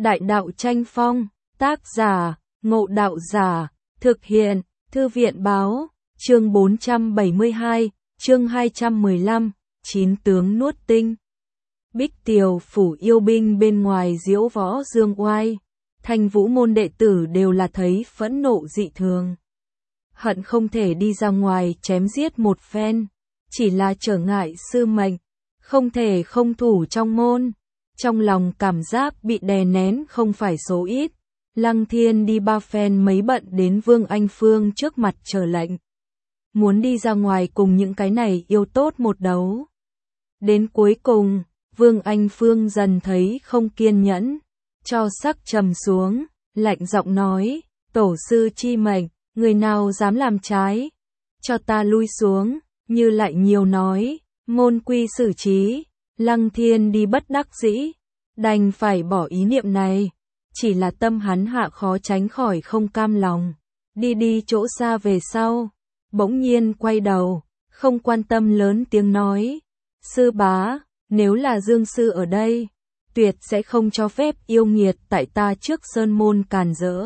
Đại đạo tranh phong, tác giả, Ngộ Đạo Giả, thực hiện, Thư viện báo, chương 472, chương 215, chín tướng nuốt tinh. Bích Tiều phủ yêu binh bên ngoài diễu võ dương oai, Thanh Vũ môn đệ tử đều là thấy phẫn nộ dị thường. Hận không thể đi ra ngoài chém giết một phen, chỉ là trở ngại sư mệnh, không thể không thủ trong môn. Trong lòng cảm giác bị đè nén không phải số ít, Lăng Thiên đi ba phen mấy bận đến Vương Anh Phương trước mặt chờ lệnh. Muốn đi ra ngoài cùng những cái này yêu tốt một đấu. Đến cuối cùng, Vương Anh Phương dần thấy không kiên nhẫn, cho sắc trầm xuống, lạnh giọng nói, tổ sư chi mệnh, người nào dám làm trái, cho ta lui xuống, như lại nhiều nói, môn quy xử trí. Lăng Thiên đi bất đắc dĩ, đành phải bỏ ý niệm này, chỉ là tâm hắn hạ khó tránh khỏi không cam lòng. Đi chỗ xa về sau, bỗng nhiên quay đầu, không quan tâm lớn tiếng nói, sư bá, nếu là Dương sư ở đây, tuyệt sẽ không cho phép yêu nghiệt tại ta trước sơn môn càn rỡ.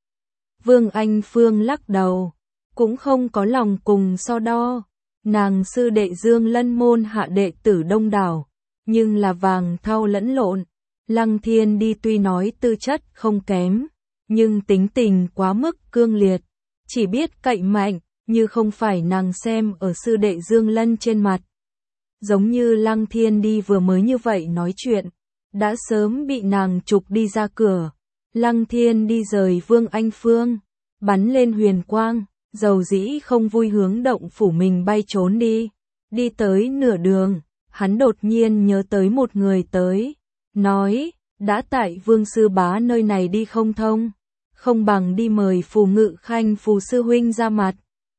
Vương Anh Phương lắc đầu, cũng không có lòng cùng so đo, nàng sư đệ Dương Lân môn hạ đệ tử đông đảo, nhưng là vàng thau lẫn lộn. Lăng Thiên đi tuy nói tư chất không kém, nhưng tính tình quá mức cương liệt, chỉ biết cậy mạnh, như không phải nàng xem ở sư đệ Dương Lân trên mặt. Giống như Lăng Thiên đi vừa mới như vậy nói chuyện, đã sớm bị nàng trục đi ra cửa. Lăng Thiên đi rời Vương Anh Phương, bắn lên huyền quang, dầu dĩ không vui hướng động phủ mình bay trốn đi. Đi tới nửa đường, hắn đột nhiên nhớ tới một người tới, nói, đã tại Vương sư bá nơi này đi không thông, không bằng đi mời Phù Ngự Khanh Phù sư huynh ra mặt.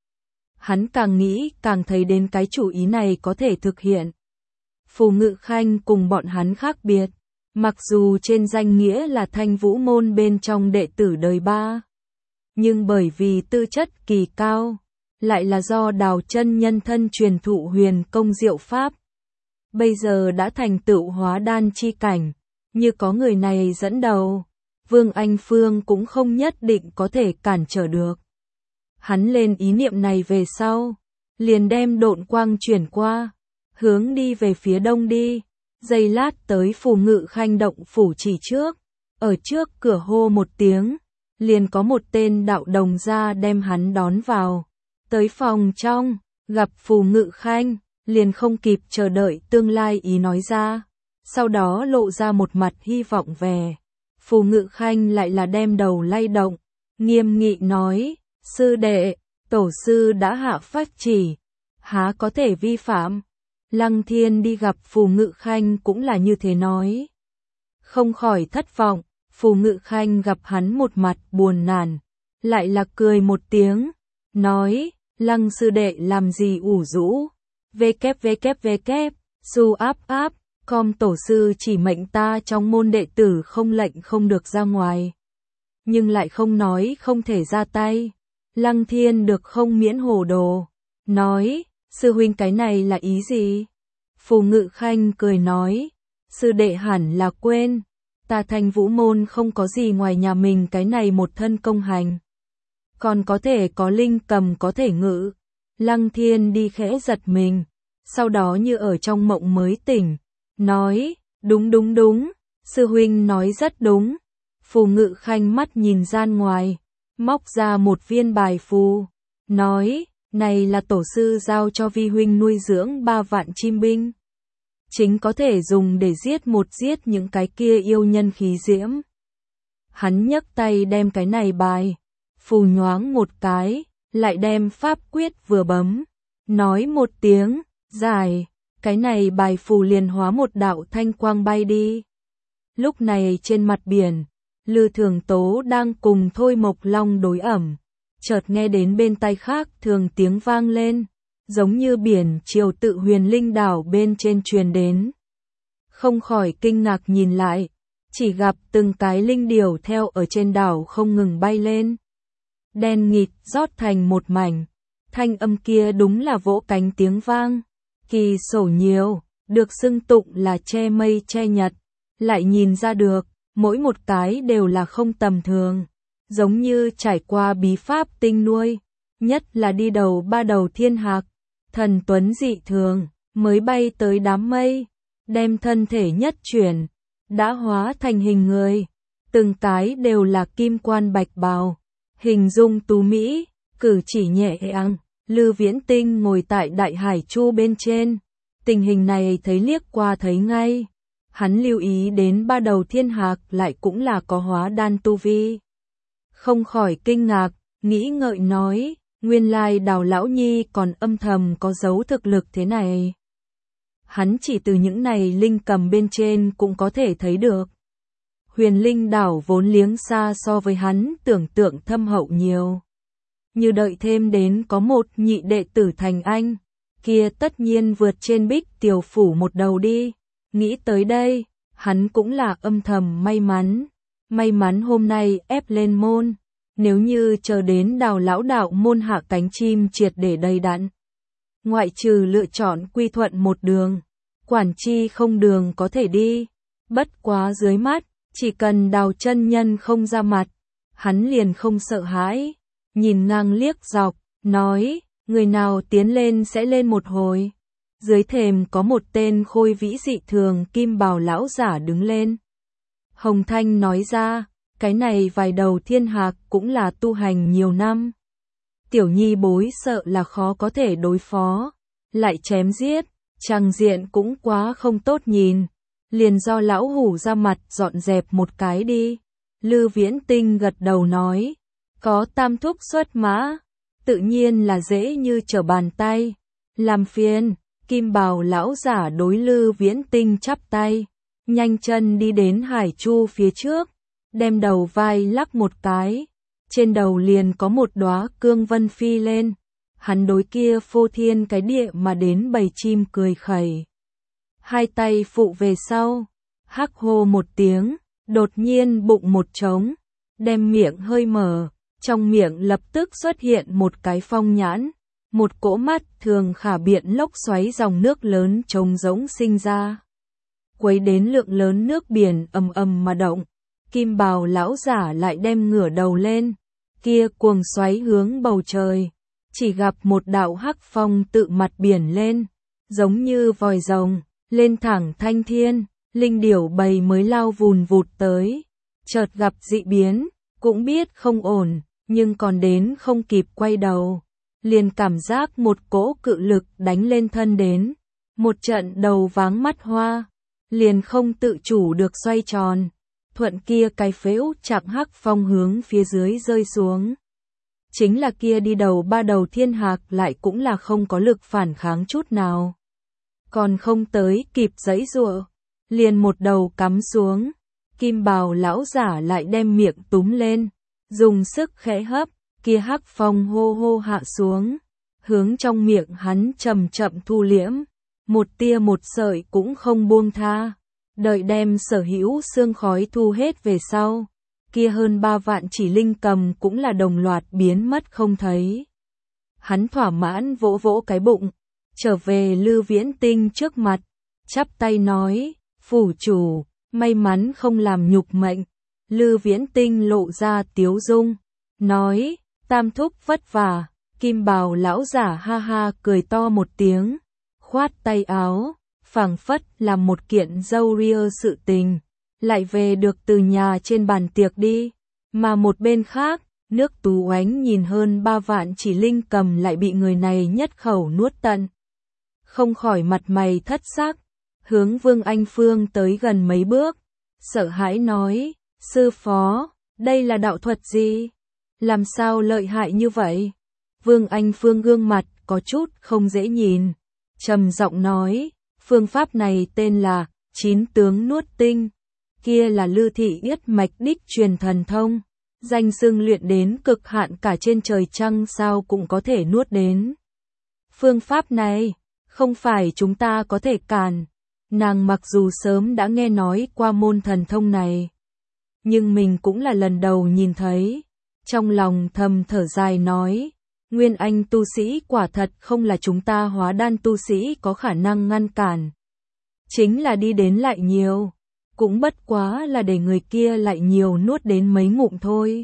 Hắn càng nghĩ càng thấy đến cái chủ ý này có thể thực hiện. Phù Ngự Khanh cùng bọn hắn khác biệt, mặc dù trên danh nghĩa là Thanh Vũ môn bên trong đệ tử đời ba, nhưng bởi vì tư chất kỳ cao, lại là do Đào chân nhân thân truyền thụ huyền công diệu pháp. Bây giờ đã thành tựu hóa đan chi cảnh, như có người này dẫn đầu, Vương Anh Phương cũng không nhất định có thể cản trở được. Hắn lên ý niệm này về sau, liền đem độn quang chuyển qua, hướng đi về phía đông đi, giây lát tới Phù Ngự Khanh động phủ chỉ trước, ở trước cửa hô một tiếng, liền có một tên đạo đồng ra đem hắn đón vào, tới phòng trong, gặp Phù Ngự Khanh, liền không kịp chờ đợi tương lai ý nói ra, sau đó lộ ra một mặt hy vọng về. Phù Ngự Khanh lại là đem đầu lay động, nghiêm nghị nói, sư đệ, tổ sư đã hạ phách chỉ, há có thể vi phạm. Lăng Thiên đi gặp Phù Ngự Khanh cũng là như thế nói. Không khỏi thất vọng, Phù Ngự Khanh gặp hắn một mặt buồn nản, lại là cười một tiếng, nói, Lăng sư đệ làm gì ủ rũ. Su áp, com tổ sư chỉ mệnh ta trong môn đệ tử không lệnh không được ra ngoài. Nhưng lại không nói không thể ra tay. Lăng Thiên được không miễn hồ đồ. Nói, sư huynh cái này là ý gì? Phù Ngự Khanh cười nói, sư đệ hẳn là quên. Ta Thanh Vũ môn không có gì ngoài nhà mình cái này một thân công hành. Còn có thể có linh cầm có thể ngự. Lăng Thiên đi khẽ giật mình, sau đó như ở trong mộng mới tỉnh, nói, đúng, sư huynh nói rất đúng. Phù Ngự Khanh mắt nhìn gian ngoài, móc ra một viên bài phù, nói, này là tổ sư giao cho vi huynh nuôi dưỡng 3 vạn chim binh. Chính có thể dùng để giết những cái kia yêu nhân khí diễm. Hắn nhấc tay đem cái này bài, phù nhoáng một cái, lại đem pháp quyết vừa bấm, nói một tiếng, giải, cái này bài phù liền hóa một đạo thanh quang bay đi. Lúc này trên mặt biển, Lư Thường Tố đang cùng Thôi Mộc Long đối ẩm, chợt nghe đến bên tai khác thường tiếng vang lên, giống như biển triều tự Huyền Linh đảo bên trên truyền đến. Không khỏi kinh ngạc nhìn lại, chỉ gặp từng cái linh điểu theo ở trên đảo không ngừng bay lên. Đen nghịt rót thành một mảnh, thanh âm kia đúng là vỗ cánh tiếng vang, kỳ sổ nhiều, được xưng tụng là che mây che nhật, lại nhìn ra được, mỗi một cái đều là không tầm thường, giống như trải qua bí pháp tinh nuôi, nhất là đi đầu ba đầu thiên hạc, thần tuấn dị thường, mới bay tới đám mây, đem thân thể nhất chuyển, đã hóa thành hình người, từng cái đều là kim quan bạch bào, hình dung tú mỹ, cử chỉ nhẹ nhàng. Lư Viễn Tinh ngồi tại đại hải chu bên trên, tình hình này thấy liếc qua thấy ngay. Hắn lưu ý đến ba đầu thiên hạc lại cũng là có hóa đan tu vi. Không khỏi kinh ngạc, nghĩ ngợi nói, nguyên lai Đào lão nhi còn âm thầm có dấu thực lực thế này. Hắn chỉ từ những này linh cầm bên trên cũng có thể thấy được. Huyền linh đảo vốn liếng xa so với hắn tưởng tượng thâm hậu nhiều. Như đợi thêm đến có một nhị đệ tử thành anh, kia tất nhiên vượt trên Bích Tiểu Phủ một đầu đi. Nghĩ tới đây, hắn cũng là âm thầm may mắn hôm nay ép lên môn, nếu như chờ đến Đào lão đạo môn hạ cánh chim triệt để đầy đặn. Ngoại trừ lựa chọn quy thuận một đường, quản chi không đường có thể đi, bất quá dưới mắt, chỉ cần Đào chân nhân không ra mặt, hắn liền không sợ hãi, nhìn ngang liếc dọc, nói, người nào tiến lên sẽ lên một hồi. Dưới thềm có một tên khôi vĩ dị thường kim bào lão giả đứng lên. Hồng Thanh nói ra, cái này vài đầu thiên hạc cũng là tu hành nhiều năm. Tiểu nhi bối sợ là khó có thể đối phó, lại chém giết, tràng diện cũng quá không tốt nhìn. Liền do lão hủ ra mặt dọn dẹp một cái đi. Lư Viễn Tinh gật đầu nói, có tam thúc xuất mã, tự nhiên là dễ như trở bàn tay. Làm phiền. Kim bào lão giả đối Lư Viễn Tinh chắp tay, nhanh chân đi đến hải chu phía trước, đem đầu vai lắc một cái, trên đầu liền có một đóa cương vân phi lên, hắn đối kia phô thiên cái địa mà đến bầy chim cười khẩy. Hai tay phụ về sau, hắc hô một tiếng, đột nhiên bụng một trống, đem miệng hơi mở, trong miệng lập tức xuất hiện một cái phong nhãn. Một cỗ mắt thường khả biện lốc xoáy dòng nước lớn trống rỗng sinh ra. Quấy đến lượng lớn nước biển ầm ầm mà động. Kim bào lão giả lại đem ngửa đầu lên. Kia cuồng xoáy hướng bầu trời. Chỉ gặp một đạo hắc phong tự mặt biển lên. Giống như vòi rồng, lên thẳng thanh thiên. Linh điểu bầy mới lao vùn vụt tới. Chợt gặp dị biến, cũng biết không ổn, nhưng còn đến không kịp quay đầu. Liền cảm giác một cỗ cự lực đánh lên thân đến, một trận đầu váng mắt hoa, liền không tự chủ được xoay tròn, thuận kia cái phễu chạm hắc phong hướng phía dưới rơi xuống. Chính là kia đi đầu ba đầu thiên hạc lại cũng là không có lực phản kháng chút nào. Còn không tới kịp giãy giụa, liền một đầu cắm xuống, kim bào lão giả lại đem miệng túm lên, dùng sức khẽ hấp. Kia hắc phong hô hô hạ xuống, hướng trong miệng hắn chậm chậm thu liễm, một tia một sợi cũng không buông tha, đợi đem sở hữu sương khói thu hết về sau, kia hơn 3 vạn chỉ linh cầm cũng là đồng loạt biến mất không thấy. Hắn thỏa mãn vỗ vỗ cái bụng, trở về Lư Viễn Tinh trước mặt, chắp tay nói, phủ chủ, may mắn không làm nhục mệnh. Lư Viễn Tinh lộ ra tiếu dung, nói, tam thúc vất vả. Kim bào lão giả ha ha cười to một tiếng, khoát tay áo, phảng phất làm một kiện dâu ria sự tình, lại về được từ nhà trên bàn tiệc đi. Mà một bên khác, nước Tú Oánh nhìn hơn 3 vạn chỉ linh cầm lại bị người này nhất khẩu nuốt tận. Không khỏi mặt mày thất sắc, hướng Vương Anh Phương tới gần mấy bước, sợ hãi nói, sư phó, đây là đạo thuật gì? Làm sao lợi hại như vậy? Vương Anh Phương gương mặt có chút không dễ nhìn, trầm giọng nói, phương pháp này tên là 9 tướng nuốt tinh, kia là Lư thị yết mạch đích truyền thần thông, danh xưng luyện đến cực hạn cả trên trời trăng sao cũng có thể nuốt đến. Phương pháp này, không phải chúng ta có thể cản. Nàng mặc dù sớm đã nghe nói qua môn thần thông này, nhưng mình cũng là lần đầu nhìn thấy. Trong lòng thầm thở dài nói, Nguyên Anh tu sĩ quả thật không là chúng ta hóa đan tu sĩ có khả năng ngăn cản. Chính là đi đến lại nhiều. cũng bất quá là để người kia lại nhiều nuốt đến mấy ngụm thôi.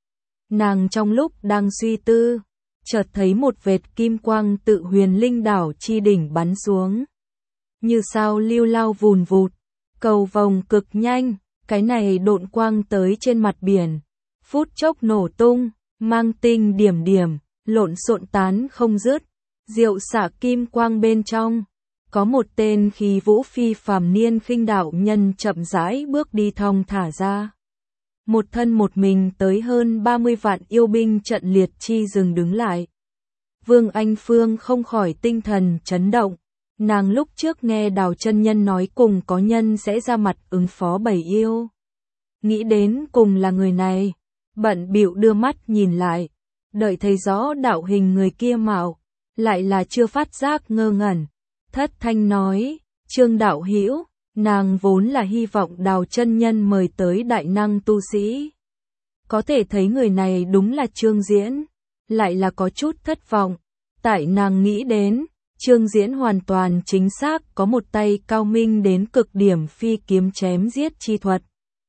Nàng trong lúc đang suy tư, chợt thấy một vệt kim quang tự Huyền Linh đảo chi đỉnh bắn xuống. Như sao lưu lao vùn vụt, cầu vồng cực nhanh, cái này độn quang tới trên mặt biển. Phút chốc nổ tung, mang tinh điểm điểm, lộn xộn tán không dứt, diệu xạ kim quang bên trong. Có một tên khí vũ phi phàm niên khinh đạo nhân chậm rãi bước đi thong thả ra. Một thân một mình tới hơn 30 vạn yêu binh trận liệt chi dừng đứng lại. Vương Anh Phương không khỏi tinh thần chấn động. Nàng lúc trước nghe Đào chân nhân nói cùng có nhân sẽ ra mặt ứng phó bầy yêu. Nghĩ đến cùng là người này, bận bịu đưa mắt nhìn lại, đợi thấy rõ đạo hình người kia mạo, lại là chưa phát giác ngơ ngẩn. Thất thanh nói, Trương đạo hữu, nàng vốn là hy vọng Đào chân nhân mời tới đại năng tu sĩ. Có thể thấy người này đúng là Trương Diễn, lại là có chút thất vọng. Tại nàng nghĩ đến, Trương Diễn hoàn toàn chính xác có một tay cao minh đến cực điểm phi kiếm chém giết chi thuật.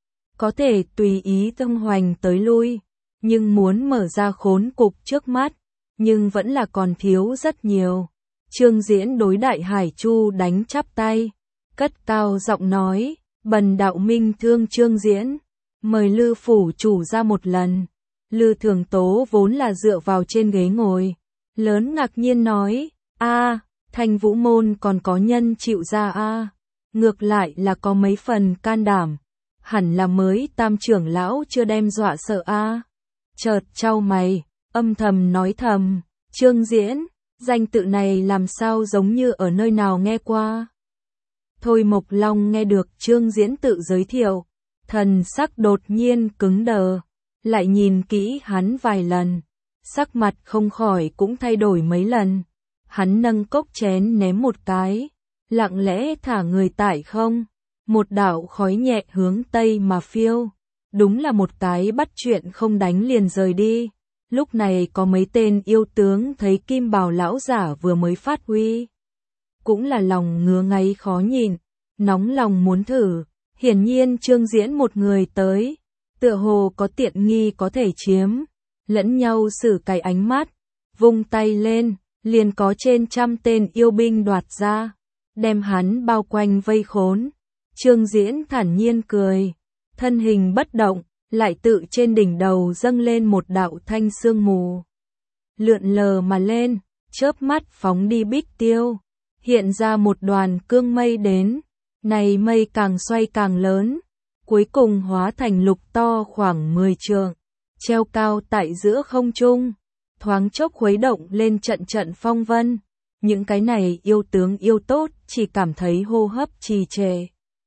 Có thể tùy ý tung hoành tới lui, nhưng muốn mở ra khốn cục trước mắt, nhưng vẫn là còn thiếu rất nhiều. Trương Diễn đối Đại Hải Chu đánh chắp tay, cất cao giọng nói, bần đạo minh thương Trương Diễn, mời Lư phủ chủ ra một lần. Lư Thường Tố vốn là dựa vào trên ghế ngồi, lớn ngạc nhiên nói, Thanh Vũ môn còn có nhân chịu ra ngược lại là có mấy phần can đảm, hẳn là mới Tam trưởng lão chưa đem dọa sợ Chợt chau mày, âm thầm nói thầm, Trương Diễn, danh tự này làm sao giống như ở nơi nào nghe qua. Thôi Mộc Long nghe được Trương Diễn tự giới thiệu, thần sắc đột nhiên cứng đờ, lại nhìn kỹ hắn vài lần, sắc mặt không khỏi cũng thay đổi mấy lần. Hắn nâng cốc chén ném một cái, lặng lẽ thả người tại không, một đạo khói nhẹ hướng tây mà phiêu, đúng là một cái bắt chuyện không đánh liền rời đi. Lúc này có mấy tên yêu tướng thấy Kim Bào lão giả vừa mới phát huy, cũng là lòng ngứa ngáy khó nhìn, nóng lòng muốn thử. Hiển nhiên Trương Diễn một người tới, tựa hồ có tiện nghi có thể chiếm, lẫn nhau xử cái ánh mắt, vung tay lên, liền có trên trăm tên yêu binh đoạt ra, đem hắn bao quanh vây khốn. Trương Diễn thản nhiên cười, thân hình bất động, lại tự trên đỉnh đầu dâng lên một đạo thanh sương mù. Lượn lờ mà lên, chớp mắt phóng đi bích tiêu, hiện ra một đoàn cương mây đến, này mây càng xoay càng lớn, cuối cùng hóa thành lục to khoảng 10 trượng, treo cao tại giữa không trung, thoáng chốc khuấy động lên trận trận phong vân. Những cái này yêu tướng yêu tốt chỉ cảm thấy hô hấp trì trệ.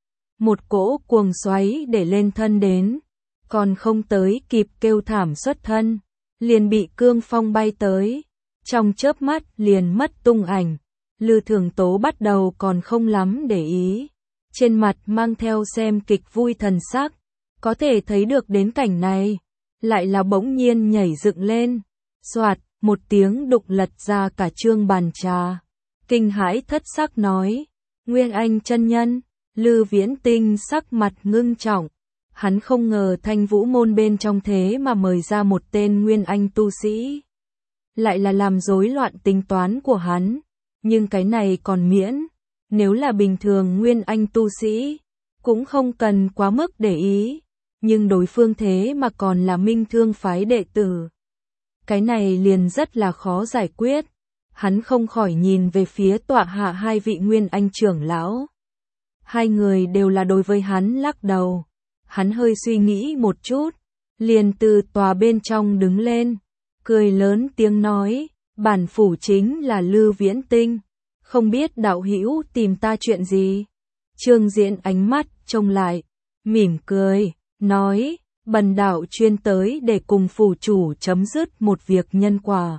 Một cỗ cuồng xoáy để lên thân đến, còn không tới kịp kêu thảm xuất thân, liền bị cương phong bay tới, trong chớp mắt liền mất tung ảnh. Lư Thường Tố bắt đầu còn không lắm để ý, trên mặt mang theo xem kịch vui thần sắc, có thể thấy được đến cảnh này, lại là bỗng nhiên nhảy dựng lên, soạt, một tiếng đục lật ra cả trương bàn trà, kinh hãi thất sắc nói, Nguyên Anh chân nhân. Lư Viễn Tinh sắc mặt ngưng trọng, hắn không ngờ Thanh Vũ môn bên trong thế mà mời ra một tên Nguyên Anh tu sĩ, lại là làm rối loạn tính toán của hắn, nhưng cái này còn miễn, nếu là bình thường Nguyên Anh tu sĩ, cũng không cần quá mức để ý, nhưng đối phương thế mà còn là Minh Thương phái đệ tử. Cái này liền rất là khó giải quyết, hắn không khỏi nhìn về phía tọa hạ hai vị Nguyên Anh trưởng lão. Hai người đều là đối với hắn lắc đầu, hắn hơi suy nghĩ một chút, liền từ tòa bên trong đứng lên, cười lớn tiếng nói, bản phủ chính là Lư Viễn Tinh, không biết đạo hữu tìm ta chuyện gì. Trương Diễn ánh mắt trông lại, mỉm cười, nói, bần đạo chuyên tới để cùng phủ chủ chấm dứt một việc nhân quả.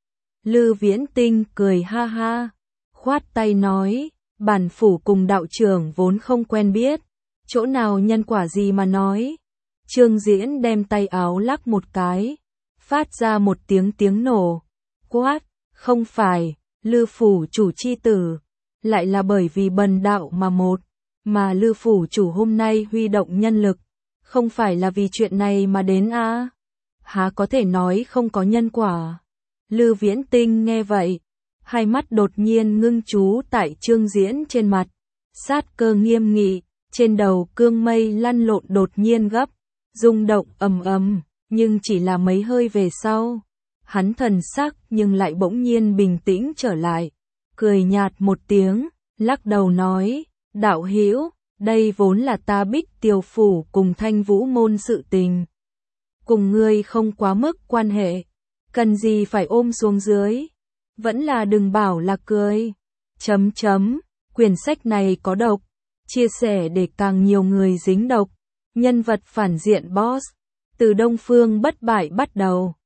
Lư Viễn Tinh cười ha ha, khoát tay nói, bản phủ cùng đạo trưởng vốn không quen biết, chỗ nào nhân quả gì mà nói. Trương Diễn đem tay áo lắc một cái, phát ra một tiếng nổ, quát, không phải, Lư phủ chủ chi tử, lại là bởi vì bần đạo mà một mà Lư phủ chủ hôm nay huy động nhân lực, không phải là vì chuyện này mà đến à? Há có thể nói không có nhân quả. Lư Viễn Tinh nghe vậy, hai mắt đột nhiên ngưng chú tại Trương Diễn trên mặt, sát cơ nghiêm nghị, trên đầu cương mây lăn lộn đột nhiên gấp, rung động ầm ầm, nhưng chỉ là mấy hơi về sau, hắn thần sắc nhưng lại bỗng nhiên bình tĩnh trở lại, cười nhạt một tiếng, lắc đầu nói, đạo hữu, đây vốn là ta Bích Tiêu phủ cùng Thanh Vũ môn sự tình, cùng ngươi không quá mức quan hệ, cần gì phải ôm xuống dưới, vẫn là đừng bảo là cười. Quyển sách này có độc, chia sẻ để càng nhiều người dính độc. Nhân vật phản diện boss, từ Đông Phương bất bại bắt đầu,